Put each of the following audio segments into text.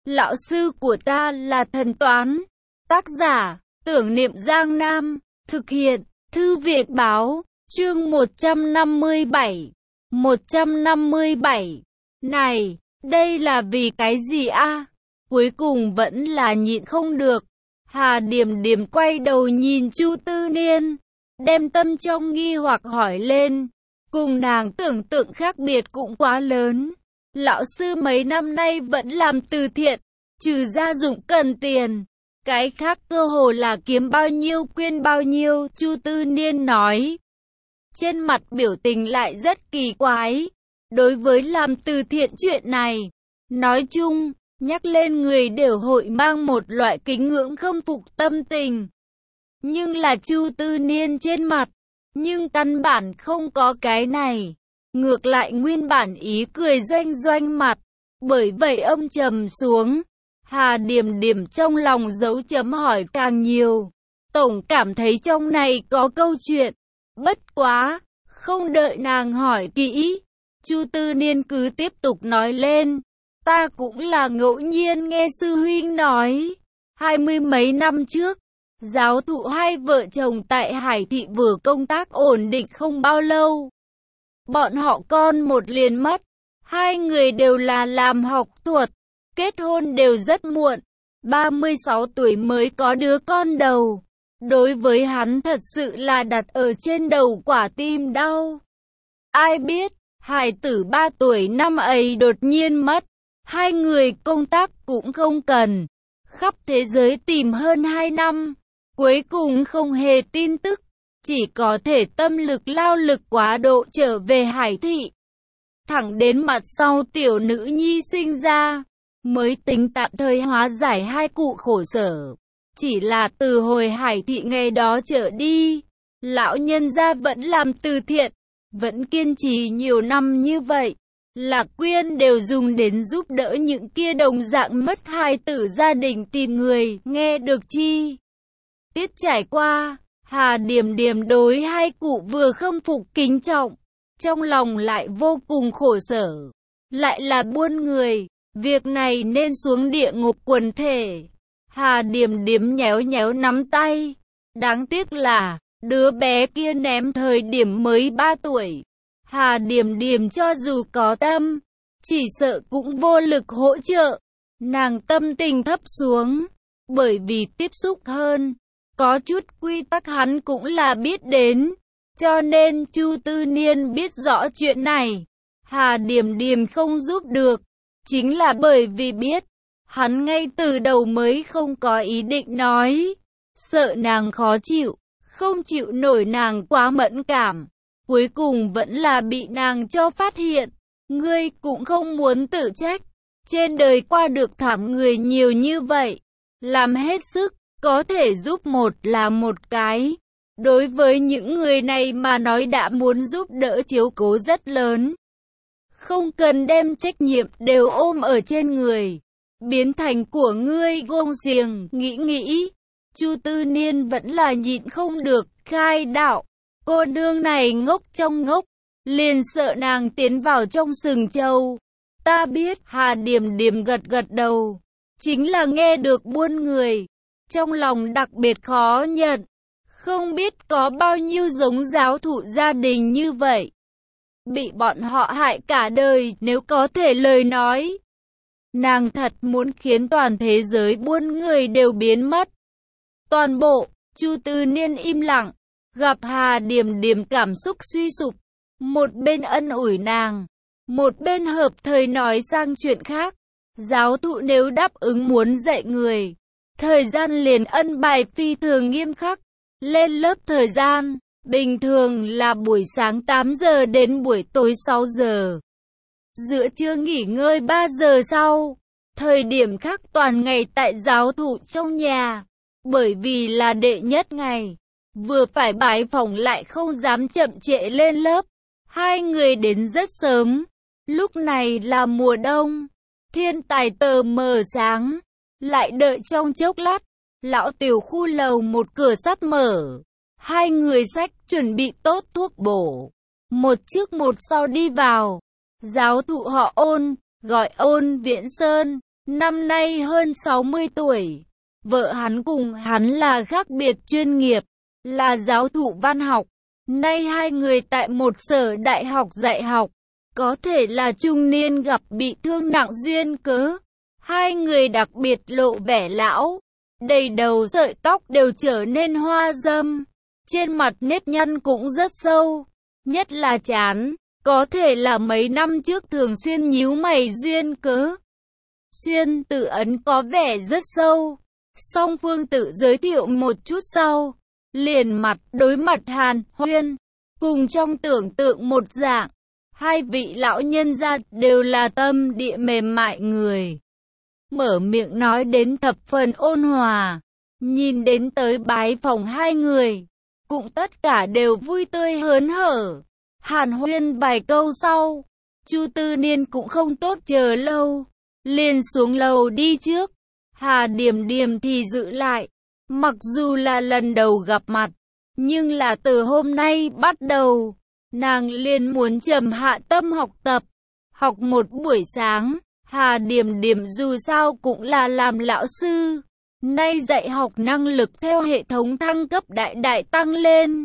Lão sư của ta là thần toán. Tác giả, Tưởng Niệm Giang Nam. Thực hiện, Thư viện báo. Chương 157. 157. Này, đây là vì cái gì a? Cuối cùng vẫn là nhịn không được. Hà Điềm Điềm quay đầu nhìn Chu Tư Niên, đem tâm trong nghi hoặc hỏi lên. Cùng nàng tưởng tượng khác biệt cũng quá lớn. Lão sư mấy năm nay vẫn làm từ thiện, trừ gia dụng cần tiền, cái khác cơ hồ là kiếm bao nhiêu quyên bao nhiêu, Chu Tư Niên nói. Trên mặt biểu tình lại rất kỳ quái. Đối với làm từ thiện chuyện này, nói chung, nhắc lên người đều hội mang một loại kính ngưỡng khâm phục tâm tình. Nhưng là Chu Tư Niên trên mặt, nhưng căn bản không có cái này. Ngược lại nguyên bản ý cười doanh doanh mặt, bởi vậy âm trầm xuống. Hà Điềm Điềm trong lòng dấu chấm hỏi càng nhiều. Tổng cảm thấy trong này có câu chuyện. Bất quá, không đợi nàng hỏi kỹ, Chu Tư Niên cứ tiếp tục nói lên. Ta cũng là ngẫu nhiên nghe sư huynh nói, 20 mấy năm trước, giáo thụ hai vợ chồng tại Hải Thị vừa công tác ổn định không bao lâu. Bọn họ con một liền mất, hai người đều là làm học thuật, kết hôn đều rất muộn, 36 tuổi mới có đứa con đầu. Đối với hắn thật sự là đặt ở trên đầu quả tim đau. Ai biết, hài tử 3 tuổi năm ấy đột nhiên mất, hai người công tác cũng không cần, khắp thế giới tìm hơn 2 năm, cuối cùng không hề tin tức, chỉ có thể tâm lực lao lực quá độ trở về Hải Thị. Thẳng đến mặt sau tiểu nữ nhi sinh ra, mới tính tạm thời hóa giải hai cụ khổ sở. Chỉ là từ hồi Hải Thị ngày đó trở đi, lão nhân gia vẫn làm từ thiện, vẫn kiên trì nhiều năm như vậy. Lạc quyên đều dùng đến giúp đỡ những kia đồng dạng mất hài tử gia đình tìm người, nghe được chi? Tiết trải qua, Hà Điềm Điềm đối hai cụ vừa khâm phục kính trọng, trong lòng lại vô cùng khổ sở. Lại là buôn người, việc này nên xuống địa ngục quần thể. Hà Điềm Điềm nhéo nhéo nắm tay. Đáng tiếc là, đứa bé kia ném thời điểm mới 3 tuổi. Hà Điềm Điềm cho dù có tâm, chỉ sợ cũng vô lực hỗ trợ. Nàng tâm tình thấp xuống, bởi vì tiếp xúc hơn, có chút quy tắc hắn cũng là biết đến. Cho nên Chu Tư Niên biết rõ chuyện này. Hà Điềm Điềm không giúp được, chính là bởi vì biết. Hắn ngay từ đầu mới không có ý định nói, sợ nàng khó chịu, không chịu nổi nàng quá mẫn cảm, cuối cùng vẫn là bị nàng cho phát hiện. Ngươi cũng không muốn tự trách, trên đời qua được thảm người nhiều như vậy, làm hết sức, có thể giúp một là một cái. Đối với những người này mà nói đã muốn giúp đỡ chiếu cố rất lớn, không cần đem trách nhiệm đều ôm ở trên người. Biến thành của ngươi gông xiềng, nghĩ. Chu Tư Niên vẫn là nhịn không được, khai đạo. Cô nương này ngốc trong ngốc, liền sợ nàng tiến vào trong sừng trâu. Ta biết, Hà Điềm Điềm gật gật đầu. Chính là nghe được buôn người, trong lòng đặc biệt khó nhận. Không biết có bao nhiêu giống giáo thụ gia đình như vậy, bị bọn họ hại cả đời, nếu có thể lời nói. Nàng thật muốn khiến toàn thế giới buôn người đều biến mất. Toàn bộ, Chu Tư Niên im lặng, gặp Hà Điềm Điềm cảm xúc suy sụp. Một bên ân ủi nàng, một bên hợp thời nói sang chuyện khác. Giáo thụ nếu đáp ứng muốn dạy người, thời gian liền ân bài phi thường nghiêm khắc. Lên lớp thời gian, bình thường là buổi sáng 8 giờ đến buổi tối 6 giờ. Giữa trưa nghỉ ngơi 3 giờ sau. Thời điểm khác toàn ngày tại giáo thụ trong nhà. Bởi vì là đệ nhất ngày, vừa phải bái phỏng lại không dám chậm trễ lên lớp. Hai người đến rất sớm. Lúc này là mùa đông, thiên tài tờ mờ sáng. Lại đợi trong chốc lát, lão tiểu khu lầu một cửa sắt mở. Hai người xách chuẩn bị tốt thuốc bổ, một trước một sau đi vào. Giáo thụ họ Ôn, gọi Ôn Viễn Sơn, năm nay hơn 60 tuổi. Vợ hắn cùng hắn là khác biệt chuyên nghiệp, là giáo thụ văn học. Nay hai người tại một sở đại học dạy học, có thể là trung niên gặp bị thương nặng duyên cớ. Hai người đặc biệt lộ vẻ lão, đầy đầu sợi tóc đều trở nên hoa râm, trên mặt nếp nhăn cũng rất sâu, nhất là trán, có thể là mấy năm trước thường xuyên nhíu mày duyên cớ. Xuyên Tử Ấn có vẻ rất sâu, song Phương tự giới thiệu một chút sau, liền mặt đối mặt hàn huyên, cùng trong tưởng tượng một dạng. Hai vị lão nhân gia đều là tâm địa mềm mại người. Mở miệng nói đến thập phần ôn hòa, nhìn đến tới bái phòng hai người, cũng tất cả đều vui tươi hớn hở. Hàn huyên vài câu sau, Chu Tư Niên cũng không tốt chờ lâu, liền xuống lầu đi trước. Hà Điềm Điềm thì giữ lại, mặc dù là lần đầu gặp mặt, nhưng là từ hôm nay bắt đầu, nàng liền muốn trầm hạ tâm học tập, học một buổi sáng. Hà Điềm Điềm dù sao cũng là làm lão sư, nay dạy học năng lực theo hệ thống thăng cấp đại đại tăng lên.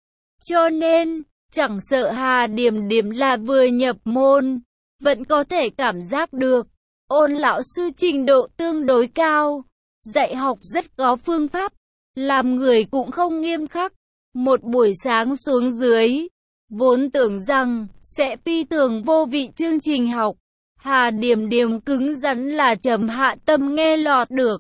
Cho nên, chẳng sợ Hà Điềm Điềm là vừa nhập môn, vẫn có thể cảm giác được, ôn lão sư trình độ tương đối cao, dạy học rất có phương pháp, làm người cũng không nghiêm khắc. Một buổi sáng xuống dưới, vốn tưởng rằng sẽ phi thường vô vị chương trình học, Hà Điềm Điềm cứng rắn là trầm hạ tâm nghe lọt được.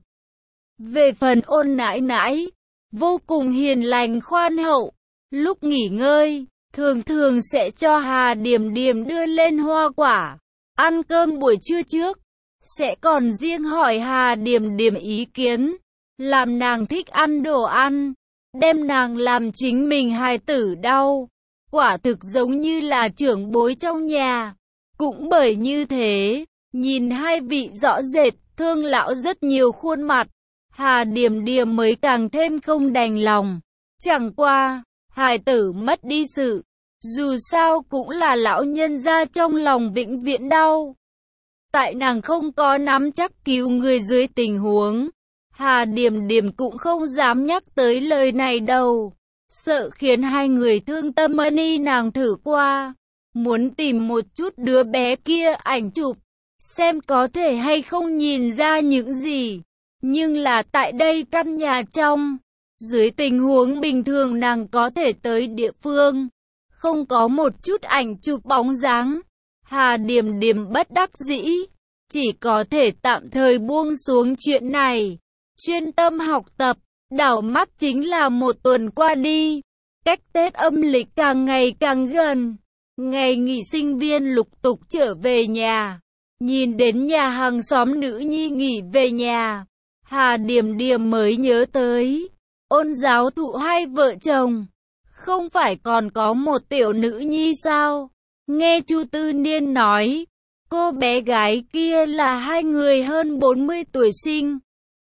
Về phần ôn nãi nãi, vô cùng hiền lành khoan hậu, lúc nghỉ ngơi, thường thường sẽ cho Hà Điềm Điềm đưa lên hoa quả. Ăn cơm buổi trưa trước, sẽ còn riêng hỏi Hà Điềm Điềm ý kiến, làm nàng thích ăn đồ ăn, đem nàng làm chính mình hài tử đau. Quả thực giống như là trưởng bối trong nhà. Cũng bởi như thế, nhìn hai vị rõ rệt, thương lão rất nhiều khuôn mặt, Hà Điềm Điềm mới càng thêm không đành lòng. Chẳng qua, hài tử mất đi sự, dù sao cũng là lão nhân gia trong lòng vĩnh viễn đau. Tại nàng không có nắm chắc cứu người dưới tình huống, Hà Điềm Điềm cũng không dám nhắc tới lời này đâu, sợ khiến hai người thương tâm. Ni nàng thử qua, muốn tìm một chút đứa bé kia ảnh chụp, xem có thể hay không nhìn ra những gì. Nhưng là tại đây căn nhà trong, dưới tình huống bình thường nàng có thể tới địa phương, không có một chút ảnh chụp bóng dáng. Hà Điềm Điềm bất đắc dĩ, chỉ có thể tạm thời buông xuống chuyện này, chuyên tâm học tập. Đảo mắt chính là một tuần qua đi, cách Tết âm lịch càng ngày càng gần. Ngày nghỉ sinh viên lục tục trở về nhà, nhìn đến nhà hàng xóm nữ nhi nghỉ về nhà, Hà Điềm Điềm mới nhớ tới, ôn giáo thụ hai vợ chồng, không phải còn có một tiểu nữ nhi sao? Nghe Chu Tư Niên nói, cô bé gái kia là hai người hơn 40 tuổi sinh,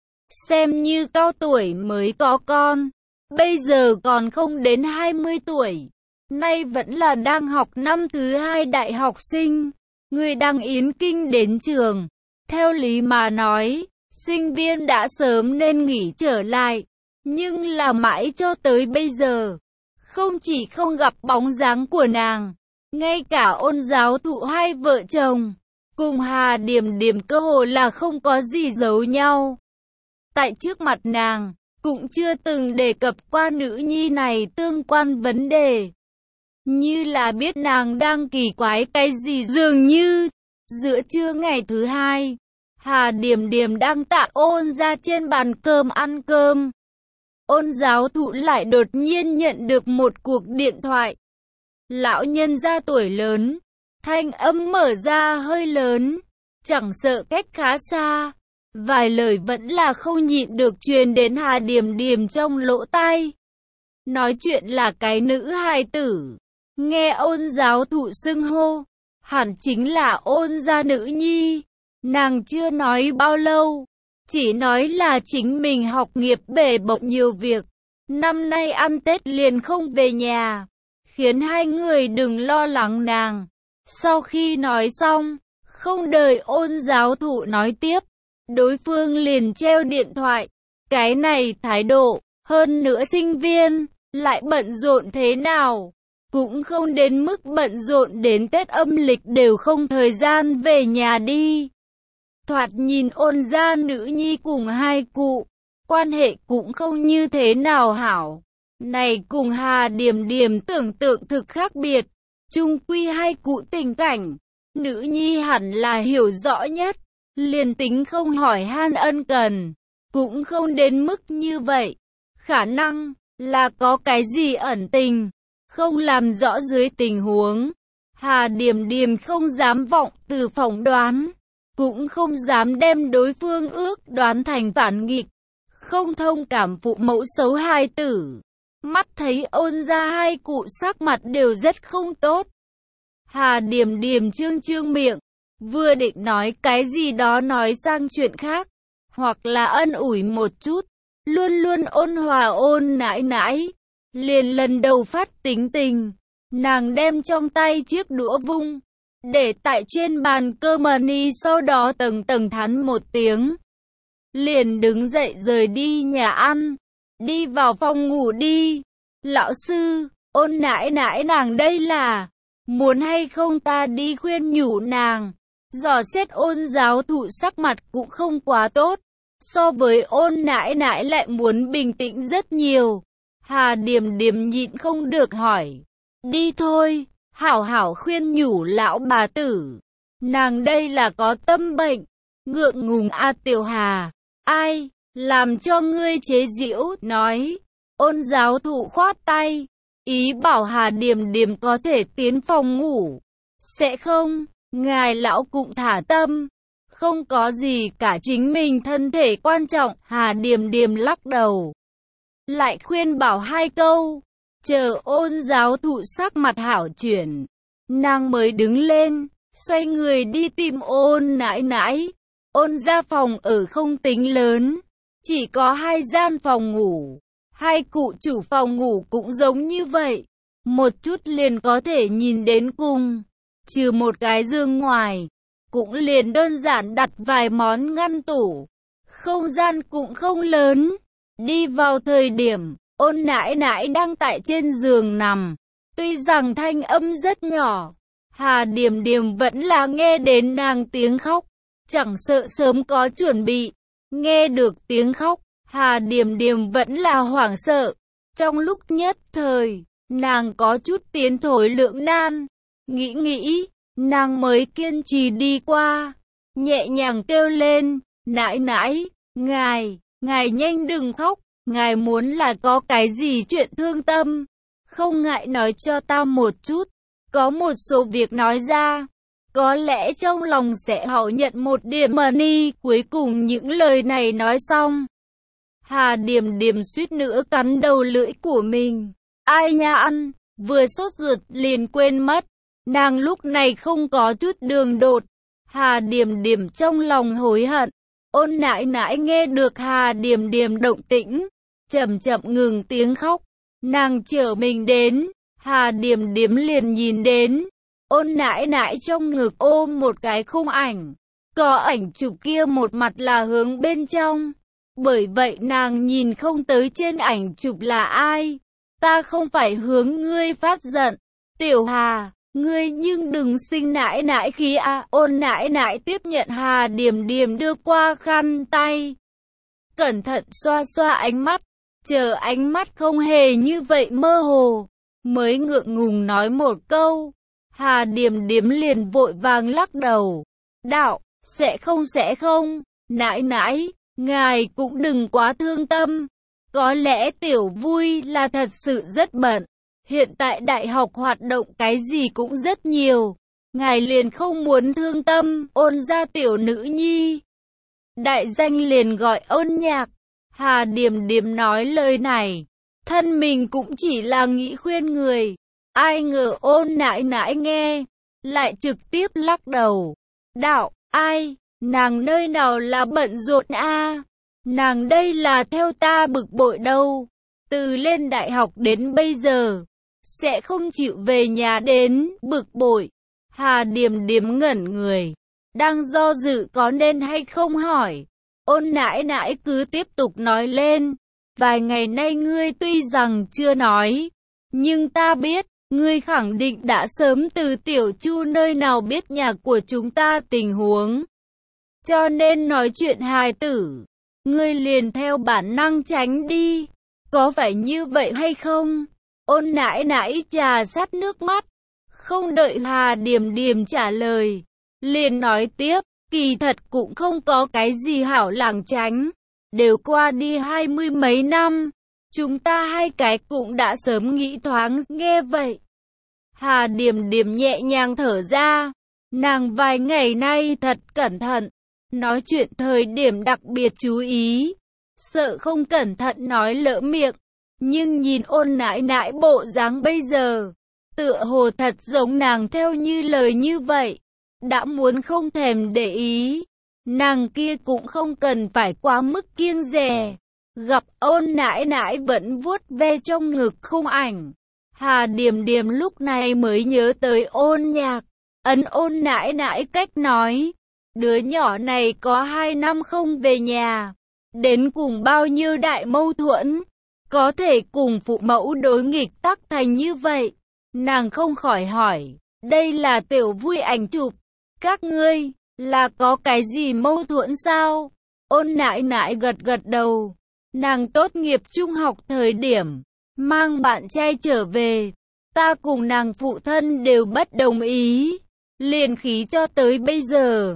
xem như cao tuổi mới có con, bây giờ còn không đến 20 tuổi. Nay vẫn là đang học năm thứ 2 đại học sinh, người đang yến kinh đến trường. Theo lý mà nói, sinh viên đã sớm nên nghỉ trở lại, nhưng là mãi cho tới bây giờ, không chỉ không gặp bóng dáng của nàng, ngay cả ôn giáo thụ hai vợ chồng, cùng Hà Điềm Điềm cơ hồ là không có gì giấu nhau. Tại trước mặt nàng, cũng chưa từng đề cập qua nữ nhi này tương quan vấn đề. Như là biết nàng đang kỳ quái cái gì dường như. Giữa trưa ngày thứ 2, Hà Điềm Điềm đang tạ ôn ra trên bàn cơm ăn cơm. Ôn giáo thụ lại đột nhiên nhận được một cuộc điện thoại. Lão nhân gia tuổi lớn, thanh âm mở ra hơi lớn, chẳng sợ cách khá xa. Vài lời vẫn là không nhịn được truyền đến Hà Điềm Điềm trong lỗ tai. Nói chuyện là cái nữ hài tử. Nghe ôn giáo thụ xưng hô, hẳn chính là ôn gia nữ nhi. Nàng chưa nói bao lâu, chỉ nói là chính mình học nghiệp bể bộn nhiều việc, năm nay ăn Tết liền không về nhà, khiến hai người đừng lo lắng nàng. Sau khi nói xong, không đợi ôn giáo thụ nói tiếp, đối phương liền treo điện thoại. Cái này thái độ, hơn nữa sinh viên, lại bận rộn thế nào? Cũng không đến mức bận rộn đến Tết âm lịch đều không thời gian về nhà đi. Thoạt nhìn Ôn gia nữ nhi cùng hai cụ, quan hệ cũng không như thế nào hảo. Này cùng Hà Điềm Điềm tưởng tượng thực khác biệt. Chung quy hai cụ tình cảnh, nữ nhi hẳn là hiểu rõ nhất. Liền tính không hỏi han ân cần, cũng không đến mức như vậy. Khả năng là có cái gì ẩn tình, không làm rõ dưới tình huống. Hà Điềm Điềm không dám vọng từ phỏng đoán, cũng không dám đem đối phương ước đoán thành phản nghịch. Không thông cảm phụ mẫu xấu hai tử. Mắt thấy Ôn gia hai cụ sắc mặt đều rất không tốt. Hà Điềm Điềm trương trương miệng, vừa định nói cái gì đó nói sang chuyện khác, hoặc là ân ủi một chút. Luôn luôn ôn hòa Ôn nãi nãi, liền lần đầu phát tính tình. Nàng đem trong tay chiếc đũa vung, để tại trên bàn cơm ni, sau đó tầng tầng thắn một tiếng. Liền đứng dậy rời đi nhà ăn, đi vào phòng ngủ đi. Lão sư, Ôn nãi nãi nàng đây là, muốn hay không ta đi khuyên nhủ nàng? Dò xét Ôn giáo thụ sắc mặt cũng không quá tốt, so với Ôn nãi nãi lại muốn bình tĩnh rất nhiều. Hà Điềm Điềm nhịn không được hỏi, đi thôi, hảo hảo khuyên nhủ lão bà tử. Nàng đây là có tâm bệnh, ngượng ngùng a Tiểu Hà, ai, làm cho ngươi chế giễu, nói. Ôn giáo thụ khoát tay, ý bảo Hà Điềm Điềm có thể tiến phòng ngủ. Sẽ không, ngài lão cũng thả tâm, không có gì cả, chính mình thân thể quan trọng. Hà Điềm Điềm lắc đầu, lại khuyên bảo hai câu, chờ Ôn giáo thụ sắc mặt hảo chuyển, nàng mới đứng lên, xoay người đi tìm Ôn nãi nãi. Ôn gia phòng ở không tính lớn, chỉ có 2 gian phòng ngủ. Hai cụ chủ phòng ngủ cũng giống như vậy, một chút liền có thể nhìn đến cùng. Trừ một cái giường ngoài, cũng liền đơn giản đặt vài món ngăn tủ. Không gian cũng không lớn. Đi vào thời điểm, Ôn nãi nãi đang tại trên giường nằm. Tuy rằng thanh âm rất nhỏ, Hà Điềm Điềm vẫn là nghe đến nàng tiếng khóc. Chẳng sợ sớm có chuẩn bị, nghe được tiếng khóc, Hà Điềm Điềm vẫn là hoảng sợ. Trong lúc nhất thời, nàng có chút tiến thối lưỡng nan. Nghĩ, nàng mới kiên trì đi qua, nhẹ nhàng kêu lên, nãi nãi, ngài nhanh đừng khóc, ngài muốn là có cái gì chuyện thương tâm, không ngại nói cho ta một chút, có một số việc nói ra, có lẽ trong lòng sẽ hậu nhận một điểm money. Cuối cùng những lời này nói xong, Hà Điềm Điềm suýt nữa cắn đầu lưỡi của mình. Ai nha ăn, vừa sốt ruột liền quên mất. Nàng lúc này không có chút đường đột. Hà Điềm Điềm trong lòng hối hận. Ôn nãi nãi nghe được Hà Điềm Điềm động tĩnh, chậm chậm ngừng tiếng khóc. Nàng trở mình đến, Hà Điềm Điềm liền nhìn đến Ôn nãi nãi trong ngực ôm một cái khung ảnh. Có ảnh chụp kia một mặt là hướng bên trong. Bởi vậy nàng nhìn không tới trên ảnh chụp là ai. Ta không phải hướng ngươi phát giận, Tiểu Hà, ngươi nhưng đừng sinh nãi nãi khí a. Ôn nãi nãi tiếp nhận Hà Điềm Điềm đưa qua khăn tay, cẩn thận xoa xoa ánh mắt, chờ ánh mắt không hề như vậy mơ hồ, mới ngượng ngùng nói một câu. Hà Điềm Điềm liền vội vàng lắc đầu, đạo, sẽ không, nãi nãi, ngài cũng đừng quá thương tâm. Có lẽ tiểu vui là thật sự rất bận. Hiện tại đại học hoạt động cái gì cũng rất nhiều. Ngài liền không muốn thương tâm. Ôn gia tiểu nữ nhi, đại danh liền gọi Ôn Nhạc. Hà Điềm Điềm nói lời này, thân mình cũng chỉ là nghĩ khuyên người. Ai ngờ Ôn nãi nãi nghe, lại trực tiếp lắc đầu. Đạo, ai, nàng nơi nào là bận rộn a? Nàng đây là theo ta bực bội đâu. Từ lên đại học đến bây giờ, sẽ không chịu về nhà đến bực bội. Hà Điềm Điềm ngẩn người, đang do dự có nên hay không hỏi. Ôn nãi nãi cứ tiếp tục nói lên. Vài ngày nay ngươi tuy rằng chưa nói, nhưng ta biết, ngươi khẳng định đã sớm từ Tiểu Chu nơi nào biết nhà của chúng ta tình huống. Cho nên nói chuyện hài tử, ngươi liền theo bản năng tránh đi. Có phải như vậy hay không? Ôn nãi nãi trà sát nước mắt, không đợi Hà Điềm Điềm trả lời, liền nói tiếp, kỳ thật cũng không có cái gì hảo lảng tránh. Đều qua đi 20 mấy năm, chúng ta hai cái cũng đã sớm nghĩ thoáng. Nghe vậy, Hà Điềm Điềm nhẹ nhàng thở ra. Nàng vài ngày nay thật cẩn thận, nói chuyện thời điểm đặc biệt chú ý, sợ không cẩn thận nói lỡ miệng. Nhưng nhìn ôn nãi nãi bộ dáng bây giờ, tựa hồ thật giống nàng theo như lời như vậy, đã muốn không thèm để ý. Nàng kia cũng không cần phải quá mức kiêng dè. Gặp ôn nãi nãi vẫn vuốt ve trong ngực khung ảnh, Hà Điềm Điềm lúc này mới nhớ tới Ôn Nhạc. Ấn ôn nãi nãi cách nói, đứa nhỏ này có 2 năm không về nhà, đến cùng bao nhiêu đại mâu thuẫn, có thể cùng phụ mẫu đối nghịch tác thành như vậy. Nàng không khỏi hỏi, đây là tiểu vui ảnh chụp, các ngươi là có cái gì mâu thuẫn sao? Ôn nãi nãi gật gật đầu. Nàng tốt nghiệp trung học thời điểm, mang bạn trai trở về, ta cùng nàng phụ thân đều bất đồng ý, liền khí cho tới bây giờ.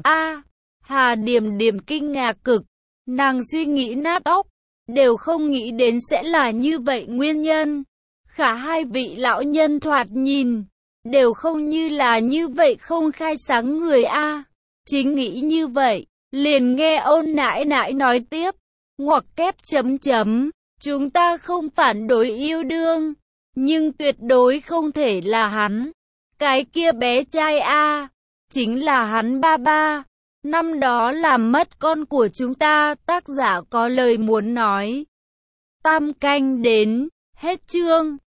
Hà Điềm Điềm kinh ngạc cực, nàng suy nghĩ nát óc, đều không nghĩ đến sẽ là như vậy nguyên nhân. Khả hai vị lão nhân thoạt nhìn, đều không như là như vậy không khai sáng người Chính nghĩ như vậy, liền nghe ôn nãi nãi nói tiếp, ngoặc kép chấm chấm, chúng ta không phản đối yêu đương, nhưng tuyệt đối không thể là hắn. Cái kia bé trai chính là hắn ba ba, năm đó làm mất con của chúng ta. Tác giả có lời muốn nói. Tam canh đến, hết chương.